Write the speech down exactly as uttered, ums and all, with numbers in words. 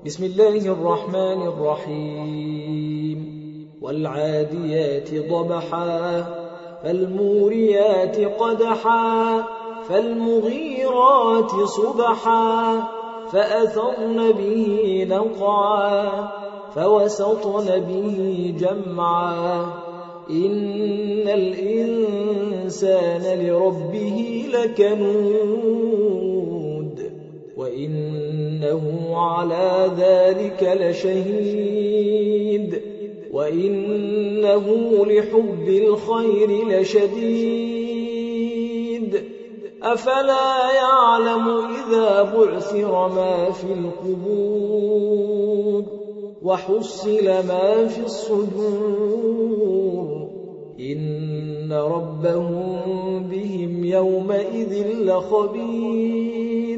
بسم الله الرحمن الرحيم والعاديات ضبحا فالموريات قدحا فالمغيرات صبحا فأثرن به نقعا فوسطن به جمعا إن الإنسان لربه لكنود وإنه على ذلك لشهيد وإنه لحب الخير لشديد أفلا يعلم إذا بعثر ما في القبور وحصل ما في الصدور إن ربهم بهم يومئذ لخبير